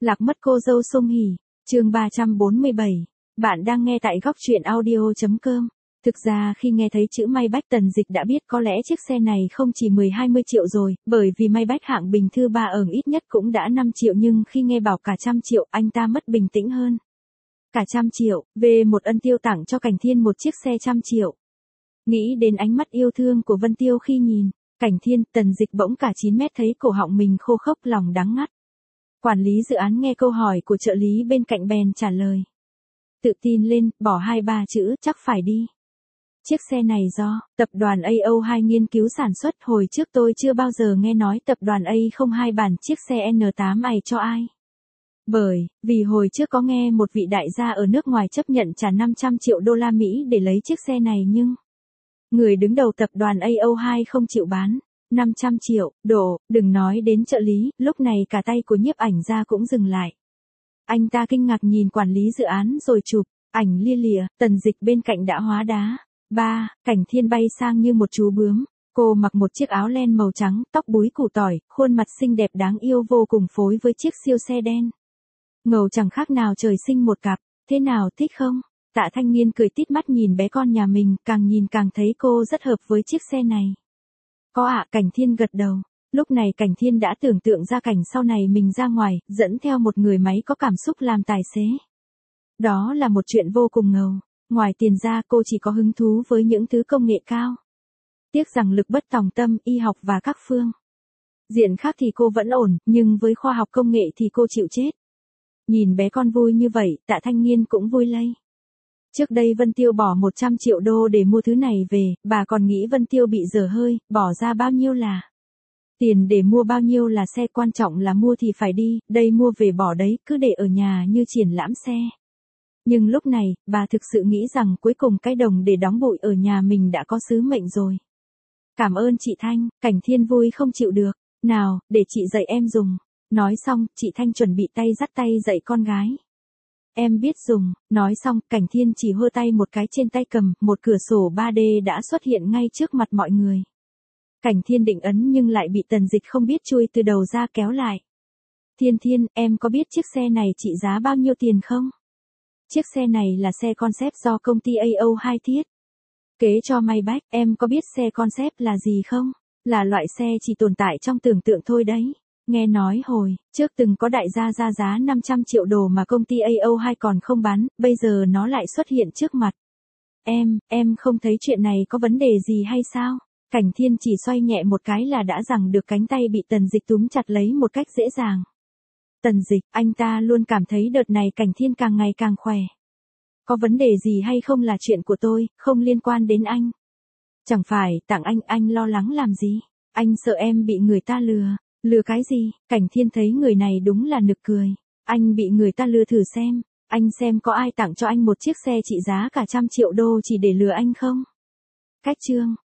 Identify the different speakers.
Speaker 1: Lạc mất cô dâu Song Hỷ, chương 347. Bạn đang nghe tại góc truyện audio.com. Thực ra khi nghe thấy chữ Maybach Tần Dịch đã biết có lẽ chiếc xe này không chỉ 10-20 triệu rồi, bởi vì Maybach hạng bình thư 3 ởng ít nhất cũng đã 5 triệu, nhưng khi nghe bảo cả 100 triệu anh ta mất bình tĩnh hơn. Cả 100 triệu, về một ân tiêu tặng cho Cảnh Thiên một chiếc xe 100 triệu. Nghĩ đến ánh mắt yêu thương của Vân Tiêu khi nhìn Cảnh Thiên, Tần Dịch bỗng cả 9 mét thấy cổ họng mình khô khốc, lòng đắng ngắt. Quản lý dự án nghe câu hỏi của trợ lý bên cạnh bèn trả lời. Tự tin lên, bỏ 2-3 chữ, chắc phải đi. Chiếc xe này do tập đoàn AO2 nghiên cứu sản xuất, hồi trước tôi chưa bao giờ nghe nói tập đoàn A02 bản chiếc xe N8 này cho ai. Bởi vì hồi trước có nghe một vị đại gia ở nước ngoài chấp nhận trả 500 triệu đô la Mỹ để lấy chiếc xe này, nhưng người đứng đầu tập đoàn AO2 không chịu bán. 500 triệu, đừng nói đến trợ lý, lúc này cả tay của nhiếp ảnh gia cũng dừng lại. Anh ta kinh ngạc nhìn quản lý dự án rồi chụp ảnh lia lịa. Tần Dịch bên cạnh đã hóa đá. Cảnh Thiên bay sang như một chú bướm. Cô mặc một chiếc áo len màu trắng, tóc búi củ tỏi, khuôn mặt xinh đẹp đáng yêu vô cùng phối với chiếc siêu xe đen. Ngầu chẳng khác nào trời sinh một cặp. Thế nào, thích không? Tạ Thanh Niên cười tít mắt nhìn bé con nhà mình, càng nhìn càng thấy cô rất hợp với chiếc xe này. Có ạ, Cảnh Thiên gật đầu. Lúc này Cảnh Thiên đã tưởng tượng ra cảnh sau này mình ra ngoài, dẫn theo một người máy có cảm xúc làm tài xế. Đó là một chuyện vô cùng ngầu. Ngoài tiền ra cô chỉ có hứng thú với những thứ công nghệ cao. Tiếc rằng lực bất tòng tâm, y học và các phương diện khác thì cô vẫn ổn, nhưng với khoa học công nghệ thì cô chịu chết. Nhìn bé con vui như vậy, Tạ Thanh Niên cũng vui lây. Trước đây Vân Tiêu bỏ 100 triệu đô để mua thứ này về, bà còn nghĩ Vân Tiêu bị dở hơi, bỏ ra bao nhiêu là tiền để mua bao nhiêu là xe, quan trọng là mua thì phải đi, đây mua về bỏ đấy, cứ để ở nhà như triển lãm xe. Nhưng lúc này, bà thực sự nghĩ rằng cuối cùng cái đồng để đóng bụi ở nhà mình đã có sứ mệnh rồi. Cảm ơn chị Thanh, Cảnh Thiên vui không chịu được. Nào, để chị dạy em dùng. Nói xong, chị Thanh chuẩn bị tay dắt tay dạy con gái. Em biết dùng. Nói xong, Cảnh Thiên chỉ hơ tay một cái, trên tay cầm, một cửa sổ 3D đã xuất hiện ngay trước mặt mọi người. Cảnh Thiên định ấn nhưng lại bị Tần Dịch không biết chui từ đầu ra kéo lại. Thiên, em có biết chiếc xe này trị giá bao nhiêu tiền không? Chiếc xe này là xe concept do công ty AO2 thiết kế cho Maybach. Em có biết xe concept là gì không? Là loại xe chỉ tồn tại trong tưởng tượng thôi đấy. Nghe nói hồi trước từng có đại gia ra giá 500 triệu đô mà công ty AO2 còn không bán, bây giờ nó lại xuất hiện trước mặt. Em không thấy chuyện này có vấn đề gì hay sao? Cảnh Thiên chỉ xoay nhẹ một cái là đã rằng được cánh tay bị Tần Dịch túm chặt lấy một cách dễ dàng. Tần Dịch, anh ta luôn cảm thấy đợt này Cảnh Thiên càng ngày càng khỏe. Có vấn đề gì hay không là chuyện của tôi, không liên quan đến anh. Chẳng phải tặng anh lo lắng làm gì? Anh sợ em bị người ta lừa. Lừa cái gì? Cảnh Thiên thấy người này đúng là nực cười. Anh bị người ta lừa thử xem. Anh xem có ai tặng cho anh một chiếc xe trị giá cả 100 triệu đô chỉ để lừa anh không? Cách chương.